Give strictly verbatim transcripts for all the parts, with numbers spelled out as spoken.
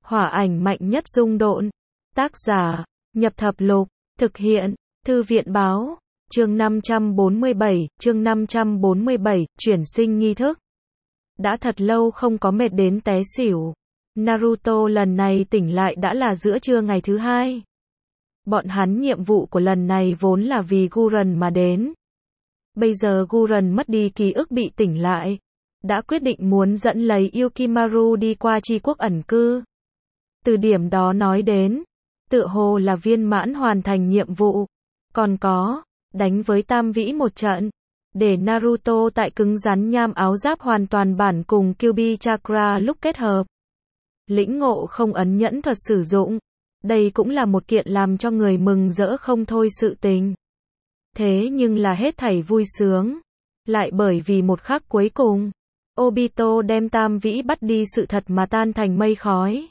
Hỏa ảnh mạnh nhất dung độn. Tác giả, Nhập Thập Lục, thực hiện, Thư viện báo, chương năm trăm bốn mươi bảy, chương năm trăm bốn mươi bảy, chuyển sinh nghi thức. Đã thật lâu không có mệt đến té xỉu. Naruto lần này tỉnh lại đã là giữa trưa ngày thứ hai. Bọn hắn nhiệm vụ của lần này vốn là vì Guren mà đến. Bây giờ Guren mất đi ký ức bị tỉnh lại. Đã quyết định muốn dẫn lấy Yukimaru đi qua tri quốc ẩn cư. Từ điểm đó nói đến, tựa hồ là viên mãn hoàn thành nhiệm vụ. Còn có, đánh với Tam Vĩ một trận. Để Naruto tại cứng rắn nham áo giáp hoàn toàn bản cùng Kyuubi Chakra lúc kết hợp. Lĩnh ngộ không ấn nhẫn thuật sử dụng. Đây cũng là một kiện làm cho người mừng rỡ không thôi sự tình. Thế nhưng là hết thảy vui sướng. Lại bởi vì một khắc cuối cùng, Obito đem Tam Vĩ bắt đi sự thật mà tan thành mây khói.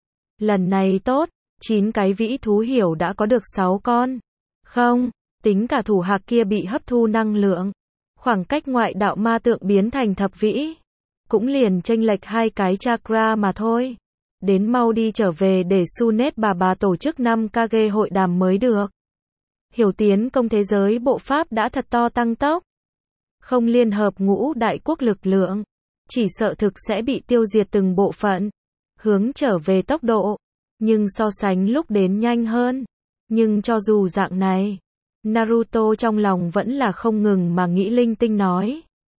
Lần này tốt, chín cái vĩ thú hiểu đã có được sáu con. Không, tính cả thủ hạc kia bị hấp thu năng lượng. Khoảng cách ngoại đạo ma tượng biến thành thập vĩ. Cũng liền chênh lệch hai cái chakra mà thôi. Đến mau đi trở về để Sunet bà bà tổ chức năm Kage hội đàm mới được. Hiểu tiến công thế giới bộ pháp đã thật to tăng tốc. Không liên hợp ngũ đại quốc lực lượng. Chỉ sợ thực sẽ bị tiêu diệt từng bộ phận. Hướng trở về tốc độ. Nhưng so sánh lúc đến nhanh hơn. Nhưng cho dù dạng này, Naruto trong lòng vẫn là không ngừng mà nghĩ linh tinh nói.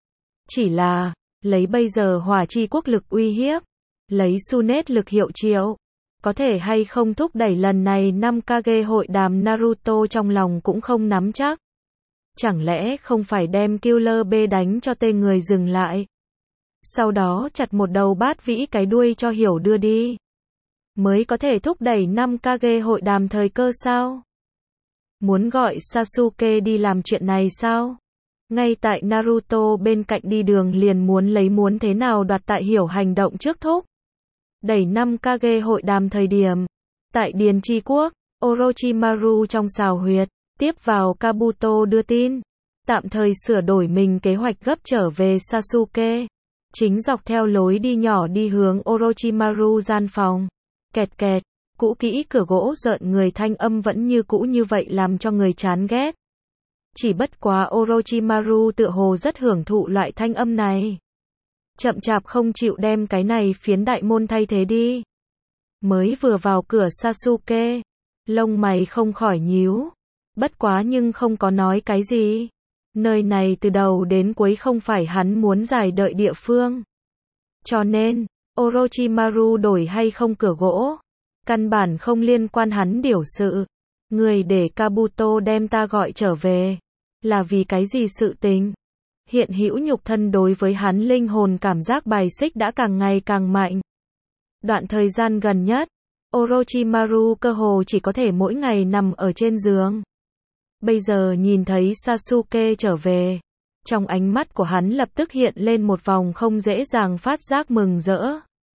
Chỉ là, lấy bây giờ hỏa chi quốc lực uy hiếp. Lấy Sunet lực hiệu triệu. Có thể hay không thúc đẩy lần này năm Kage hội đàm Naruto trong lòng cũng không nắm chắc. Chẳng lẽ không phải đem Killer Bee đánh cho tên người dừng lại. Sau đó chặt một đầu bát vĩ cái đuôi cho hiểu đưa đi. Mới có thể thúc đẩy năm Kage hội đàm thời cơ sao? Muốn gọi Sasuke đi làm chuyện này sao? Ngay tại Naruto bên cạnh đi đường liền muốn lấy muốn thế nào đoạt tại hiểu hành động trước thúc. Đẩy năm Kage hội đàm thời điểm. Tại Điền Chi Quốc, Orochimaru trong xào huyệt, tiếp vào Kabuto đưa tin. Tạm thời sửa đổi mình kế hoạch gấp trở về Sasuke. Chính dọc theo lối đi nhỏ đi hướng Orochimaru gian phòng. Kẹt kẹt, cũ kỹ cửa gỗ rợn người thanh âm vẫn như cũ như vậy làm cho người chán ghét. Chỉ bất quá Orochimaru tựa hồ rất hưởng thụ loại thanh âm này. Chậm chạp không chịu đem cái này phiến đại môn thay thế đi. Mới vừa vào cửa Sasuke, lông mày không khỏi nhíu. Bất quá nhưng không có nói cái gì. Nơi này từ đầu đến cuối không phải hắn muốn giải đợi địa phương. Cho nên, Orochimaru đổi hay không cửa gỗ, căn bản không liên quan hắn điều sự. Người để Kabuto đem ta gọi trở về, là vì cái gì sự tình? Hiện hữu nhục thân đối với hắn linh hồn cảm giác bài xích đã càng ngày càng mạnh. Đoạn thời gian gần nhất, Orochimaru cơ hồ chỉ có thể mỗi ngày nằm ở trên giường. Bây giờ nhìn thấy Sasuke trở về, trong ánh mắt của hắn lập tức hiện lên một vòng không dễ dàng phát giác mừng rỡ.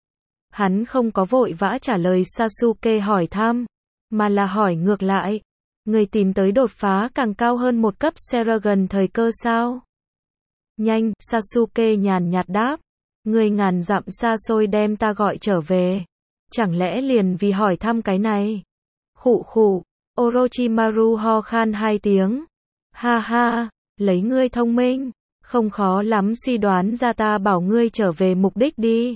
Hắn không có vội vã trả lời Sasuke hỏi thăm, mà là hỏi ngược lại. Người tìm tới đột phá càng cao hơn một cấp Seragon thời cơ sao? Nhanh, Sasuke nhàn nhạt đáp. Người ngàn dặm xa xôi đem ta gọi trở về. Chẳng lẽ liền vì hỏi thăm cái này? Khụ khụ, Orochimaru ho khan hai tiếng. Ha ha, lấy ngươi thông minh, không khó lắm suy đoán ra ta bảo ngươi trở về mục đích đi.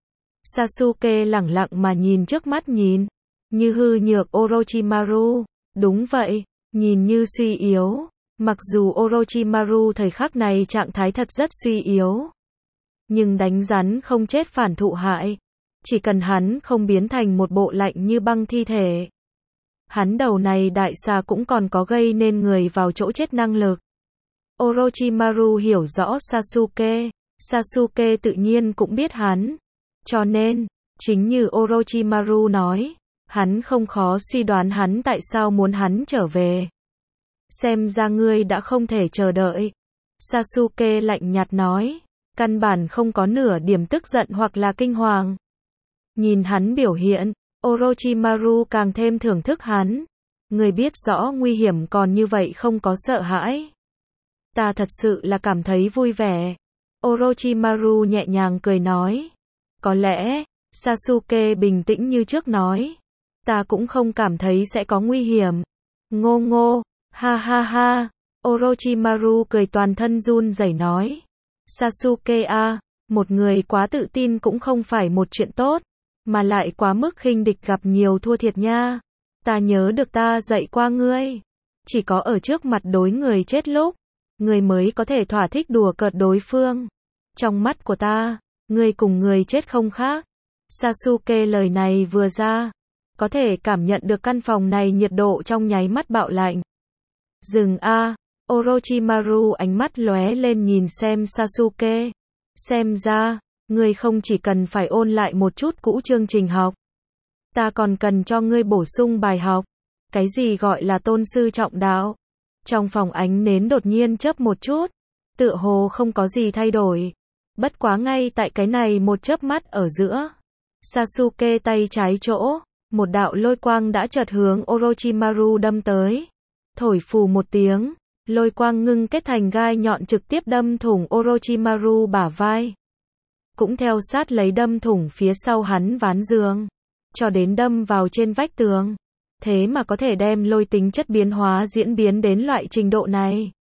Sasuke lẳng lặng mà nhìn trước mắt nhìn, như hư nhược Orochimaru. Đúng vậy, nhìn như suy yếu. Mặc dù Orochimaru thời khắc này trạng thái thật rất suy yếu. Nhưng đánh rắn không chết phản thụ hại. Chỉ cần hắn không biến thành một bộ lạnh như băng thi thể. Hắn đầu này đại xà cũng còn có gây nên người vào chỗ chết năng lực. Orochimaru hiểu rõ Sasuke. Sasuke tự nhiên cũng biết hắn. Cho nên, chính như Orochimaru nói, hắn không khó suy đoán hắn tại sao muốn hắn trở về. Xem ra ngươi đã không thể chờ đợi. Sasuke lạnh nhạt nói, căn bản không có nửa điểm tức giận hoặc là kinh hoàng. Nhìn hắn biểu hiện, Orochimaru càng thêm thưởng thức hắn. Người biết rõ nguy hiểm còn như vậy không có sợ hãi. Ta thật sự là cảm thấy vui vẻ. Orochimaru nhẹ nhàng cười nói. Có lẽ, Sasuke bình tĩnh như trước nói. Ta cũng không cảm thấy sẽ có nguy hiểm. Ngô ngô, ha ha ha. Orochimaru cười toàn thân run rẩy nói. Sasuke a, một người quá tự tin cũng không phải một chuyện tốt, mà lại quá mức khinh địch gặp nhiều thua thiệt nha. Ta nhớ được ta dạy qua ngươi. Chỉ có ở trước mặt đối người chết lúc, ngươi mới có thể thỏa thích đùa cợt đối phương. Trong mắt của ta, ngươi cùng người chết không khác. Sasuke lời này vừa ra, có thể cảm nhận được căn phòng này nhiệt độ trong nháy mắt bạo lạnh. Dừng a, Orochimaru ánh mắt lóe lên nhìn xem Sasuke. Xem ra, ngươi không chỉ cần phải ôn lại một chút cũ chương trình học. Ta còn cần cho ngươi bổ sung bài học. Cái gì gọi là tôn sư trọng đạo? Trong phòng ánh nến đột nhiên chớp một chút, tựa hồ không có gì thay đổi. Bất quá ngay tại cái này một chớp mắt ở giữa, Sasuke tay trái chỗ, một đạo lôi quang đã chợt hướng Orochimaru đâm tới. Thổi phù một tiếng, lôi quang ngưng kết thành gai nhọn trực tiếp đâm thủng Orochimaru bả vai. Cũng theo sát lấy đâm thủng phía sau hắn ván giường, cho đến đâm vào trên vách tường. Thế mà có thể đem lôi tính chất biến hóa diễn biến đến loại trình độ này.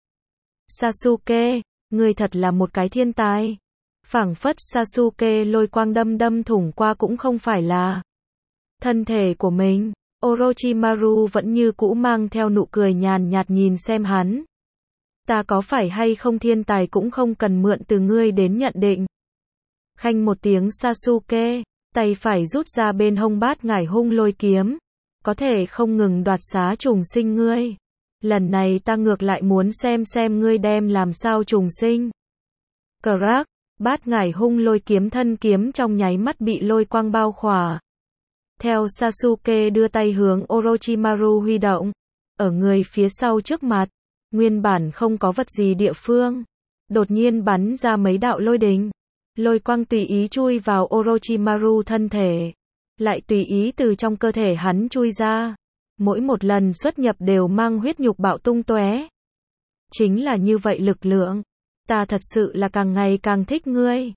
Sasuke, ngươi thật là một cái thiên tài. Phảng phất Sasuke lôi quang đâm đâm thủng qua cũng không phải là thân thể của mình. Orochimaru vẫn như cũ mang theo nụ cười nhàn nhạt nhìn xem hắn. Ta có phải hay không thiên tài cũng không cần mượn từ ngươi đến nhận định. Khanh một tiếng Sasuke, tay phải rút ra bên hông bát ngải hung lôi kiếm. Có thể không ngừng đoạt xá trùng sinh ngươi. Lần này ta ngược lại muốn xem xem ngươi đem làm sao trùng sinh. Crack, bát ngải hung lôi kiếm thân kiếm trong nháy mắt bị lôi quang bao khỏa. Theo Sasuke đưa tay hướng Orochimaru huy động, ở người phía sau trước mặt, nguyên bản không có vật gì địa phương, đột nhiên bắn ra mấy đạo lôi đình. Lôi quang tùy ý chui vào Orochimaru thân thể, lại tùy ý từ trong cơ thể hắn chui ra. Mỗi một lần xuất nhập đều mang huyết nhục bạo tung tóe. Chính là như vậy lực lượng. Ta thật sự là càng ngày càng thích ngươi.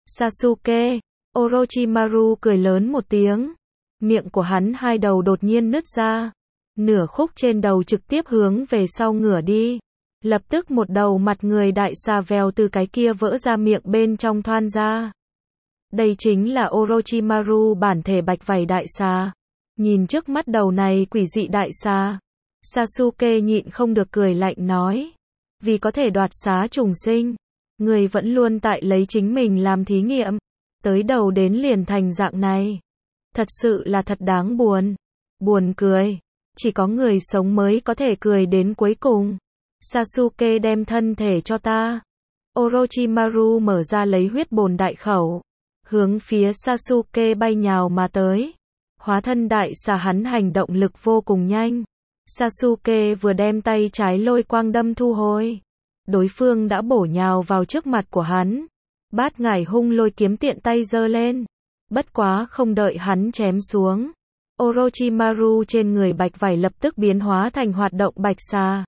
Sasuke, Orochimaru cười lớn một tiếng. Miệng của hắn hai đầu đột nhiên nứt ra. Nửa khúc trên đầu trực tiếp hướng về sau ngửa đi. Lập tức một đầu mặt người đại xà vèo từ cái kia vỡ ra miệng bên trong thoan ra. Đây chính là Orochimaru bản thể bạch vảy đại xà. Nhìn trước mắt đầu này quỷ dị đại xà, Sasuke nhịn không được cười lạnh nói. Vì có thể đoạt xá trùng sinh, người vẫn luôn tại lấy chính mình làm thí nghiệm. Tới đầu đến liền thành dạng này. Thật sự là thật đáng buồn. Buồn cười. Chỉ có người sống mới có thể cười đến cuối cùng. Sasuke đem thân thể cho ta. Orochimaru mở ra lấy huyết bồn đại khẩu, hướng phía Sasuke bay nhào mà tới. Hóa thân đại xà hắn hành động lực vô cùng nhanh. Sasuke vừa đem tay trái lôi quang đâm thu hồi, đối phương đã bổ nhào vào trước mặt của hắn. Bát ngải hung lôi kiếm tiện tay giơ lên. Bất quá không đợi hắn chém xuống, Orochimaru trên người bạch vảy lập tức biến hóa thành hoạt động bạch xà.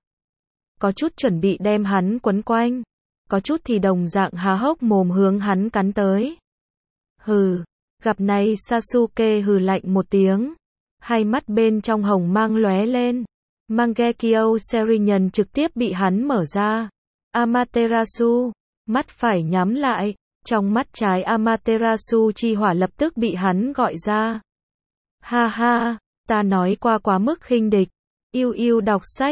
Có chút chuẩn bị đem hắn quấn quanh, có chút thì đồng dạng há hốc mồm hướng hắn cắn tới. Hừ, gặp này Sasuke hừ lạnh một tiếng, hai mắt bên trong hồng mang lóe lên. Mangekyo Sharingan trực tiếp bị hắn mở ra. Amaterasu, mắt phải nhắm lại, trong mắt trái Amaterasu chi hỏa lập tức bị hắn gọi ra. Ha ha, ta nói qua quá mức khinh địch. Yêu yêu đọc sách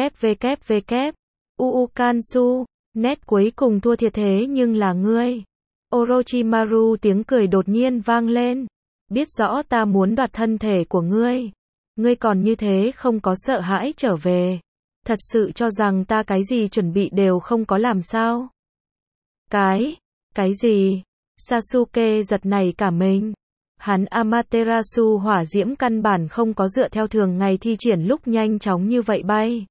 www. Uukansu, nét cuối cùng thua thiệt thế nhưng là ngươi. Orochimaru tiếng cười đột nhiên vang lên. Biết rõ ta muốn đoạt thân thể của ngươi. Ngươi còn như thế không có sợ hãi trở về. Thật sự cho rằng ta cái gì chuẩn bị đều không có làm sao? Cái, cái gì? Sasuke giật nảy cả mình. Hắn Amaterasu hỏa diễm căn bản không có dựa theo thường ngày thi triển lúc nhanh chóng như vậy bay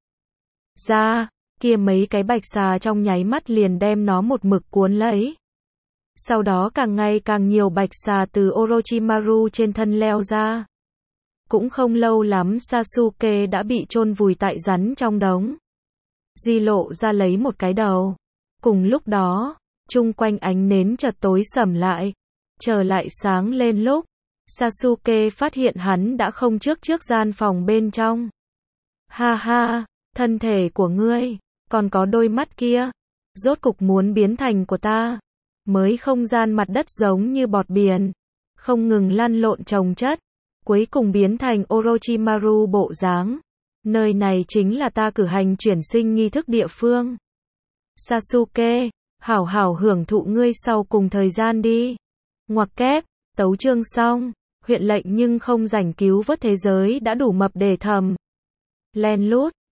ra, kia mấy cái bạch xà trong nháy mắt liền đem nó một mực cuốn lấy. Sau đó càng ngày càng nhiều bạch xà từ Orochimaru trên thân leo ra. Cũng không lâu lắm Sasuke đã bị chôn vùi tại rắn trong đống. Duy lộ ra lấy một cái đầu. Cùng lúc đó, chung quanh ánh nến chợt tối sầm lại. Trở lại sáng lên lúc, Sasuke phát hiện hắn đã không trước trước gian phòng bên trong. Ha ha, thân thể của ngươi, còn có đôi mắt kia, rốt cục muốn biến thành của ta. Mới không gian mặt đất giống như bọt biển, không ngừng lăn lộn chồng chất, cuối cùng biến thành Orochimaru bộ dáng. Nơi này chính là ta cử hành chuyển sinh nghi thức địa phương. Sasuke, hảo hảo hưởng thụ ngươi sau cùng thời gian đi. Ngoặc kép, tấu chương xong, huyện lệnh nhưng không rảnh cứu vớt thế giới đã đủ mập để thầm. Len lút.